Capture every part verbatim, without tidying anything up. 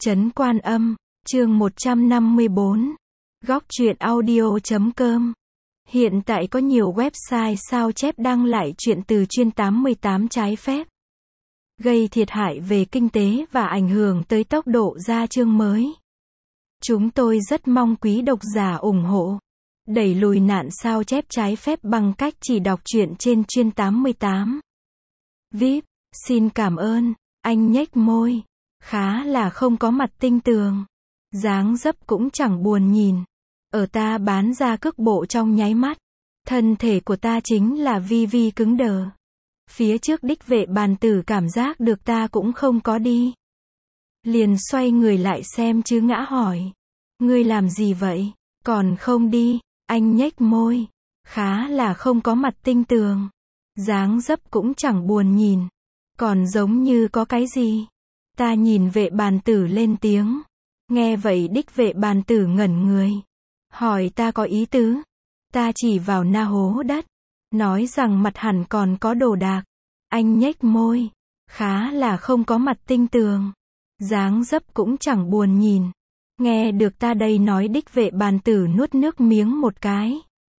Trấn Quan Âm, chương một trăm năm mươi bốn. Góc truyện audio chấm com. Hiện tại có nhiều website sao chép đăng lại truyện từ chuyên tám mươi tám trái phép, gây thiệt hại về kinh tế và ảnh hưởng tới tốc độ ra chương mới. Chúng tôi rất mong quý độc giả ủng hộ, đẩy lùi nạn sao chép trái phép bằng cách chỉ đọc truyện trên chuyên tám mươi tám. vê i pê, xin cảm ơn. Anh nhếch môi, khá là không có mặt tinh tường, dáng dấp cũng chẳng buồn nhìn. Ở ta bán ra cước bộ trong nháy mắt, thân thể của ta chính là vi vi cứng đờ. Phía trước đích vệ bàn tử cảm giác được ta cũng không có đi, liền xoay người lại xem chứ ngã hỏi, ngươi làm gì vậy, còn không đi? Anh nhếch môi, khá là không có mặt tinh tường, dáng dấp cũng chẳng buồn nhìn, còn giống như có cái gì. Ta nhìn vệ bàn tử lên tiếng. Nghe vậy đích vệ bàn tử ngẩn người, hỏi ta có ý tứ. Ta chỉ vào na hố đất, nói rằng mặt hẳn còn có đồ đạc. Anh nhếch môi, khá là không có mặt tinh tường, dáng dấp cũng chẳng buồn nhìn. Nghe được ta đây nói đích vệ bàn tử nuốt nước miếng một cái.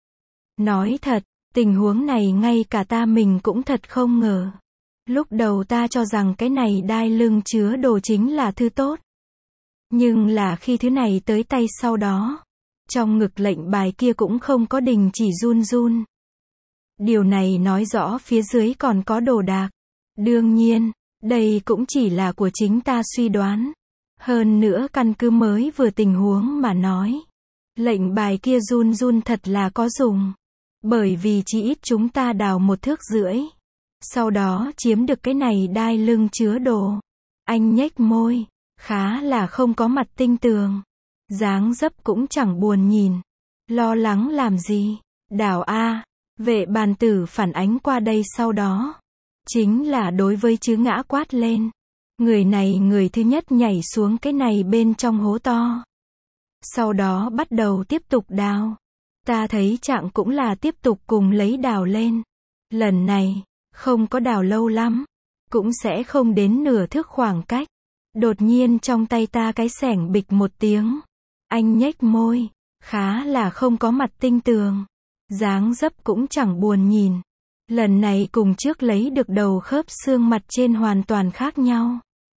Nói thật, tình huống này ngay cả ta mình cũng thật không ngờ. Lúc đầu ta cho rằng cái này đai lưng chứa đồ chính là thứ tốt. Nhưng là khi thứ này tới tay sau đó, trong ngực lệnh bài kia cũng không có đình chỉ run run. Điều này nói rõ phía dưới còn có đồ đạc. Đương nhiên, đây cũng chỉ là của chính ta suy đoán. Hơn nữa căn cứ mới vừa tình huống mà nói, lệnh bài kia run run thật là có dùng. Bởi vì chỉ ít chúng ta đào một thước rưỡi, sau đó chiếm được cái này đai lưng chứa đồ. Anh nhếch môi, khá là không có mặt tinh tường, dáng dấp cũng chẳng buồn nhìn. Lo lắng làm gì? Đào a. Vệ bàn tử phản ánh qua đây sau đó, chính là đối với chứ ngã quát lên. Người này người thứ nhất nhảy xuống cái này bên trong hố to, sau đó bắt đầu tiếp tục đào. Ta thấy trạng cũng là tiếp tục cùng lấy đào lên. Lần này, không có đào lâu lắm, cũng sẽ không đến nửa thước khoảng cách. Đột nhiên trong tay ta cái xẻng bịch một tiếng. Anh nhếch môi, khá là không có mặt tinh tường, dáng dấp cũng chẳng buồn nhìn. Lần này cùng trước lấy được đầu khớp xương mặt trên hoàn toàn khác nhau.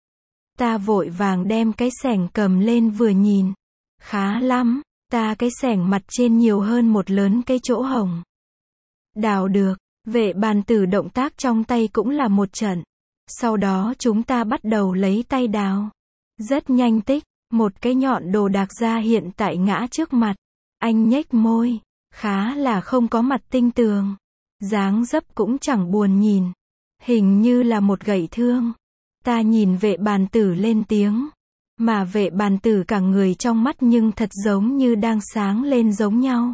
Ta vội vàng đem cái xẻng cầm lên vừa nhìn. Khá lắm, ta cái xẻng mặt trên nhiều hơn một lớn cái chỗ hổng. Đào được, vệ bàn tử động tác trong tay cũng là một trận. Sau đó chúng ta bắt đầu lấy tay đào. Rất nhanh tích, một cái nhọn đồ đạc ra hiện tại ngã trước mặt. Anh nhếch môi, khá là không có mặt tinh tường, dáng dấp cũng chẳng buồn nhìn. Hình như là một gậy thương. Ta nhìn vệ bàn tử lên tiếng. Mà vệ bàn tử cả người trong mắt nhưng thật giống như đang sáng lên giống nhau.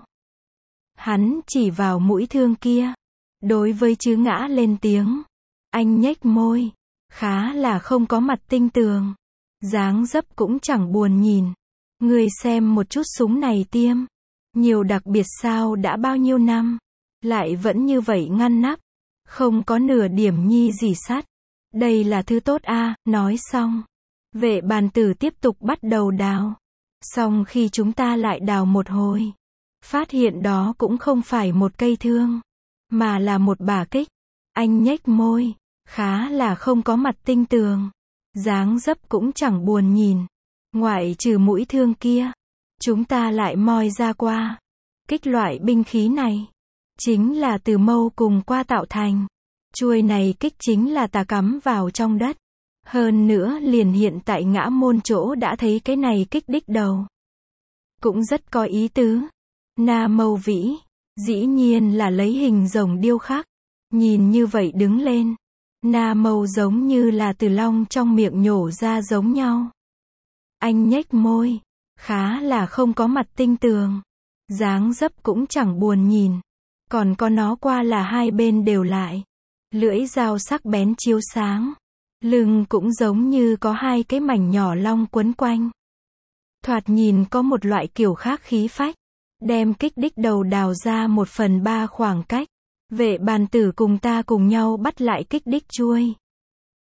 Hắn chỉ vào mũi thương kia, đối với chứ ngã lên tiếng. Anh nhếch môi, khá là không có mặt tinh tường, dáng dấp cũng chẳng buồn nhìn. Người xem một chút súng này tiêm, nhiều đặc biệt sao, đã bao nhiêu năm, lại vẫn như vậy ngăn nắp, không có nửa điểm nhi gì sắt. Đây là thứ tốt a. Nói xong, vệ bàn tử tiếp tục bắt đầu đào. Xong khi chúng ta lại đào một hồi, phát hiện đó cũng không phải một cây thương, mà là một bả kích. Anh nhếch môi, khá là không có mặt tinh tường, dáng dấp cũng chẳng buồn nhìn. Ngoại trừ mũi thương kia, chúng ta lại moi ra qua. Kích loại binh khí này chính là từ mâu cùng qua tạo thành. Chuôi này kích chính là ta cắm vào trong đất. Hơn nữa liền hiện tại ngã môn chỗ đã thấy cái này kích đích đầu, cũng rất có ý tứ. Na mâu vĩ, dĩ nhiên là lấy hình rồng điêu khắc. Nhìn như vậy đứng lên, na mâu giống như là từ long trong miệng nhổ ra giống nhau. Anh nhếch môi, khá là không có mặt tinh tường, dáng dấp cũng chẳng buồn nhìn. Còn có nó qua là hai bên đều lại, lưỡi dao sắc bén chiếu sáng. Lưng cũng giống như có hai cái mảnh nhỏ long quấn quanh. Thoạt nhìn có một loại kiểu khác khí phách. Đem kích đích đầu đào ra một phần ba khoảng cách. Vệ bàn tử cùng ta cùng nhau bắt lại kích đích chuôi.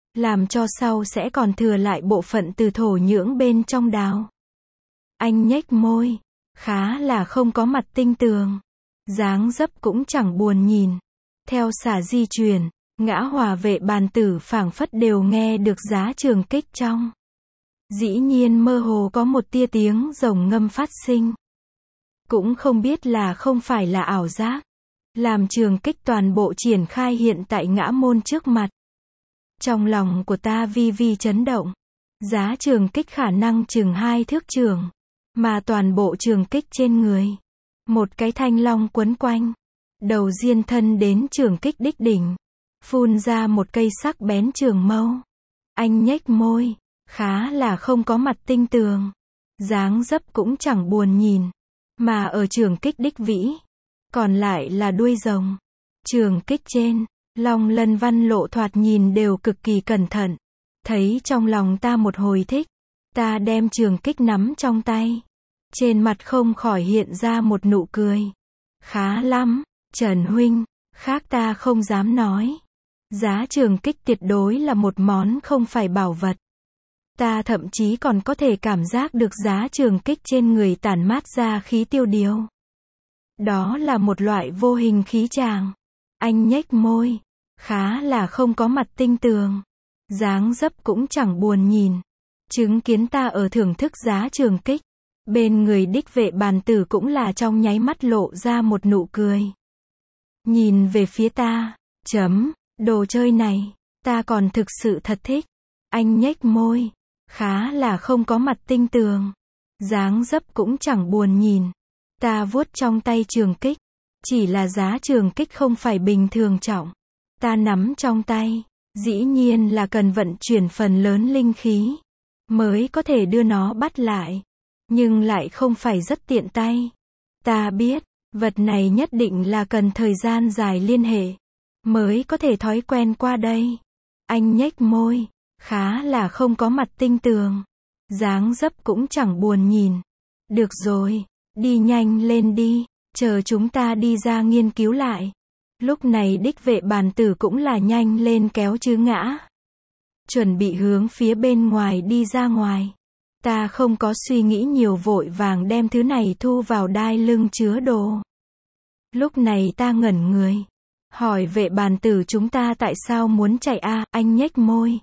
làm cho sau sẽ còn thừa lại bộ phận từ thổ nhưỡng bên trong đào. Anh nhếch môi, khá là không có mặt tinh tường. Dáng dấp cũng chẳng buồn nhìn. Theo xả di chuyển, Ngã Hòa Vệ bàn tử phảng phất đều nghe được giá trường kích trong. Dĩ nhiên mơ hồ có một tia tiếng rồng ngâm phát sinh. Cũng không biết là không phải là ảo giác. Làm trường kích toàn bộ triển khai hiện tại ngã môn trước mặt. Trong lòng của ta vi vi chấn động. Giá trường kích khả năng chừng hai thước trường. Mà toàn bộ trường kích trên người. Một cái thanh long quấn quanh. Đầu diên thân đến trường kích đích đỉnh. Phun ra một cây sắc bén trường mâu. Anh nhếch môi. Khá là không có mặt tinh tường. Dáng dấp cũng chẳng buồn nhìn. Mà ở trường kích đích vĩ. Còn lại là đuôi rồng. Trường kích trên. Long lân văn lộ thoạt nhìn đều cực kỳ cẩn thận. Thấy trong lòng ta một hồi thích. Ta đem trường kích nắm trong tay. Trên mặt không khỏi hiện ra một nụ cười. Khá lắm, Trần huynh. Khác ta không dám nói. Giá trường kích tuyệt đối là một món không phải bảo vật. Ta thậm chí còn có thể cảm giác được giá trường kích trên người tản mát ra khí tiêu điều. Đó là một loại vô hình khí tràng. Anh nhếch môi. Khá là không có mặt tinh tường. Dáng dấp cũng chẳng buồn nhìn. Chứng kiến ta ở thưởng thức giá trường kích. Bên người đích vệ bàn tử cũng là trong nháy mắt lộ ra một nụ cười. Nhìn về phía ta. Chấm. Đồ chơi này. Ta còn thực sự thật thích. Anh nhếch môi. Khá là không có mặt tinh tường. Dáng dấp cũng chẳng buồn nhìn. Ta vuốt trong tay trường kích. Chỉ là giá trường kích không phải bình thường trọng. Ta nắm trong tay. Dĩ nhiên là cần vận chuyển phần lớn linh khí. Mới có thể đưa nó bắt lại. Nhưng lại không phải rất tiện tay. Ta biết. Vật này nhất định là cần thời gian dài liên hệ. Mới có thể thói quen qua đây. Anh nhếch môi. Khá là không có mặt tinh tường. Dáng dấp cũng chẳng buồn nhìn. Được rồi. Đi nhanh lên đi. Chờ chúng ta đi ra nghiên cứu lại. Lúc này đích vệ bàn tử cũng là nhanh lên kéo Chứ Ngã. Chuẩn bị hướng phía bên ngoài đi ra ngoài. Ta không có suy nghĩ nhiều vội vàng đem thứ này thu vào đai lưng chứa đồ. Lúc này ta ngẩn người. Hỏi vệ bàn tử chúng ta tại sao muốn chạy a à, anh nhếch môi.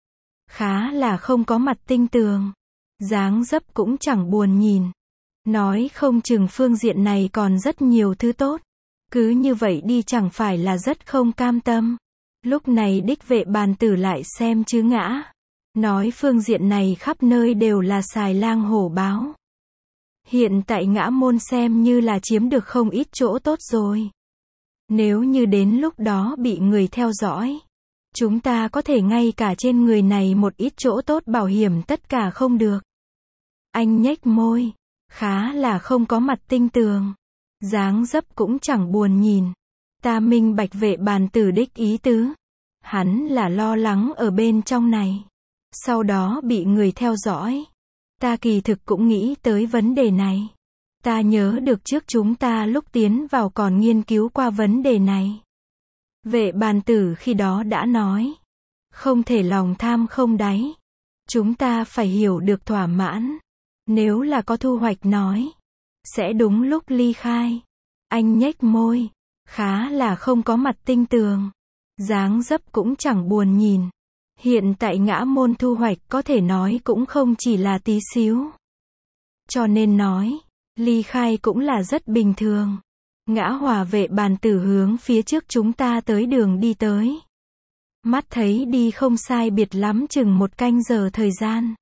Khá là không có mặt tinh tường. Dáng dấp cũng chẳng buồn nhìn. Nói không chừng phương diện này còn rất nhiều thứ tốt. Cứ như vậy đi chẳng phải là rất không cam tâm. Lúc này đích vệ bàn tử lại xem Chứ Ngã. Nói phương diện này khắp nơi đều là xài lang hổ báo. Hiện tại Ngã môn xem như là chiếm được không ít chỗ tốt rồi. Nếu như đến lúc đó bị người theo dõi. Chúng ta có thể ngay cả trên người này một ít chỗ tốt bảo hiểm tất cả không được. Anh nhếch môi. Khá là không có mặt tinh tường. Dáng dấp cũng chẳng buồn nhìn. Ta minh bạch vệ bàn tử đích ý tứ. Hắn là lo lắng ở bên trong này. Sau đó bị người theo dõi. Ta kỳ thực cũng nghĩ tới vấn đề này. Ta nhớ được trước chúng ta lúc tiến vào còn nghiên cứu qua vấn đề này. Vệ bàn tử khi đó đã nói. Không thể lòng tham không đáy. Chúng ta phải hiểu được thỏa mãn. Nếu là có thu hoạch nói. Sẽ đúng lúc ly khai. Anh nhếch môi. Khá là không có mặt tinh tường. Dáng dấp cũng chẳng buồn nhìn. Hiện tại Ngã môn thu hoạch có thể nói cũng không chỉ là tí xíu. Cho nên nói. Ly khai cũng là rất bình thường. Ngã Hòa Vệ bàn tử hướng phía trước chúng ta tới đường đi tới. Mắt thấy đi không sai biệt lắm chừng một canh giờ thời gian.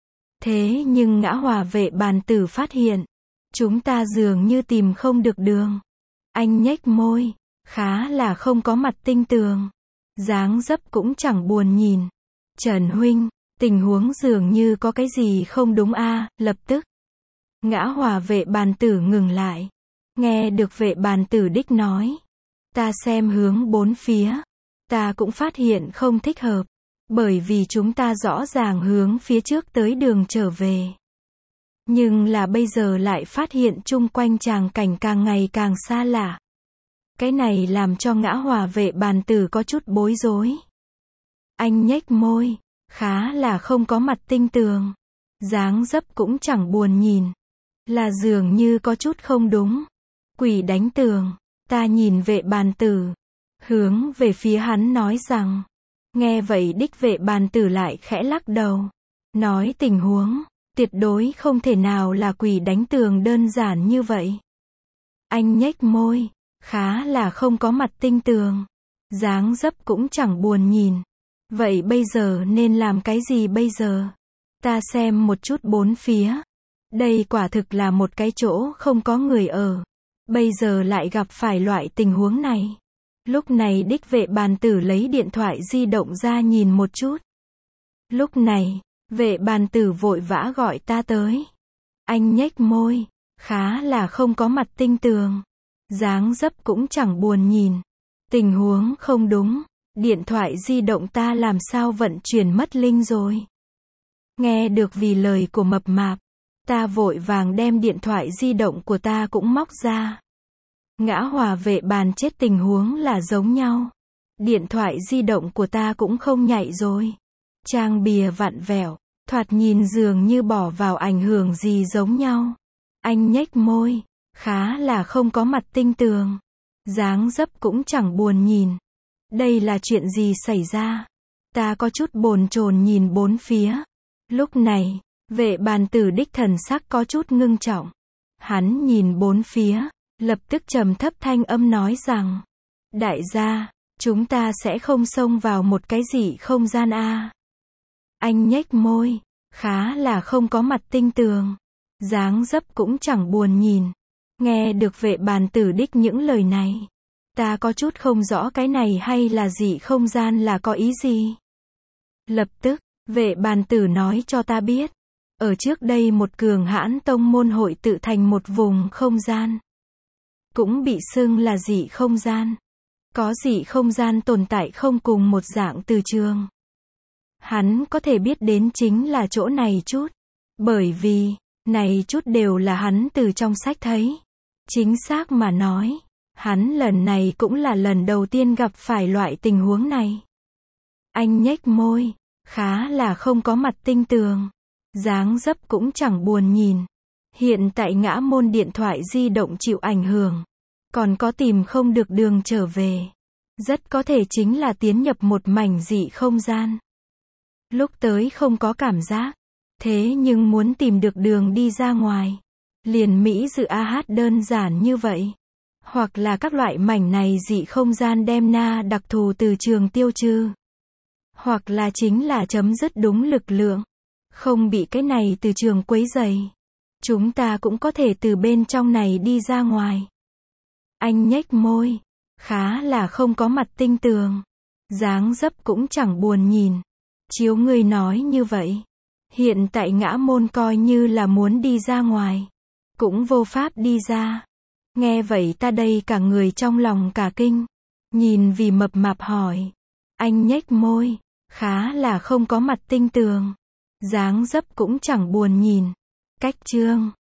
Thế nhưng Ngã Hòa Vệ bàn tử phát hiện. Chúng ta dường như tìm không được đường. Anh nhếch môi. Khá là không có mặt tinh tường. Dáng dấp cũng chẳng buồn nhìn. Trần huynh. Tình huống dường như có cái gì không đúng a à, lập tức. Ngã Hòa Vệ bàn tử ngừng lại. Nghe được vệ bàn tử đích nói. Ta xem hướng bốn phía. Ta cũng phát hiện không thích hợp. Bởi vì chúng ta rõ ràng hướng phía trước tới đường trở về. Nhưng là bây giờ lại phát hiện chung quanh tràng cảnh càng ngày càng xa lạ. Cái này làm cho Ngã Hòa Vệ bàn tử có chút bối rối. Anh nhếch môi, khá là không có mặt tinh tường. Dáng dấp cũng chẳng buồn nhìn. Là dường như có chút không đúng. Quỷ đánh tường. Ta nhìn vệ bàn tử. Hướng về phía hắn nói rằng. Nghe vậy đích vệ bàn tử lại khẽ lắc đầu. Nói tình huống, tuyệt đối không thể nào là quỷ đánh tường đơn giản như vậy. Anh nhếch môi, khá là không có mặt tinh tường. Dáng dấp cũng chẳng buồn nhìn. Vậy bây giờ nên làm cái gì bây giờ? Ta xem một chút bốn phía. Đây quả thực là một cái chỗ không có người ở. Bây giờ lại gặp phải loại tình huống này. Lúc này đích vệ bàn tử lấy điện thoại di động ra nhìn một chút. Lúc này, vệ bàn tử vội vã gọi ta tới. Anh nhếch môi, khá là không có mặt tinh tường. Dáng dấp cũng chẳng buồn nhìn. Tình huống không đúng. Điện thoại di động ta làm sao vận chuyển mất linh rồi. Nghe được vì lời của mập mạp. Ta vội vàng đem điện thoại di động của ta cũng móc ra. Ngã hòa vệ bàn chết tình huống là giống nhau. Điện thoại di động của ta cũng không nhạy rồi. Trang bìa vặn vẹo, thoạt nhìn dường như bỏ vào ảnh hưởng gì giống nhau. Anh nhếch môi, khá là không có mặt tinh tường. Dáng dấp cũng chẳng buồn nhìn. Đây là chuyện gì xảy ra? Ta có chút bồn chồn nhìn bốn phía. Lúc này, vệ bàn tử đích thần sắc có chút ngưng trọng. Hắn nhìn bốn phía, lập tức trầm thấp thanh âm nói rằng. Đại gia, chúng ta sẽ không xông vào một cái gì không gian a. Anh nhếch môi, khá là không có mặt tinh tường. Dáng dấp cũng chẳng buồn nhìn. Nghe được vệ bàn tử đích những lời này. Ta có chút không rõ cái này hay là dị không gian là có ý gì. Lập tức, vệ bàn tử nói cho ta biết. Ở trước đây một cường hãn tông môn hội tự thành một vùng không gian. Cũng bị xưng là dị không gian. Có dị không gian tồn tại không cùng một dạng từ trường. Hắn có thể biết đến chính là chỗ này chút. Bởi vì, này chút đều là hắn từ trong sách thấy. Chính xác mà nói, hắn lần này cũng là lần đầu tiên gặp phải loại tình huống này. Anh nhếch môi, khá là không có mặt tinh tường. Dáng dấp cũng chẳng buồn nhìn. Hiện tại ngã môn điện thoại di động chịu ảnh hưởng. Còn có tìm không được đường trở về. Rất có thể chính là tiến nhập một mảnh dị không gian. Lúc tới không có cảm giác. Thế nhưng muốn tìm được đường đi ra ngoài. Liền Mỹ dự a hát đơn giản như vậy. Hoặc là các loại mảnh này dị không gian đem na đặc thù từ trường tiêu trừ. Hoặc là chính là chấm dứt đúng lực lượng. Không bị cái này từ trường quấy rầy. Chúng ta cũng có thể từ bên trong này đi ra ngoài. Anh nhếch môi. Khá là không có mặt tinh tường. Dáng dấp cũng chẳng buồn nhìn. Chiếu ngươi nói như vậy. Hiện tại ngã môn coi như là muốn đi ra ngoài. Cũng vô pháp đi ra. Nghe vậy ta đây cả người trong lòng cả kinh. Nhìn vì mập mạp hỏi. Anh nhếch môi. Khá là không có mặt tinh tường. Dáng dấp cũng chẳng buồn nhìn. Cách chương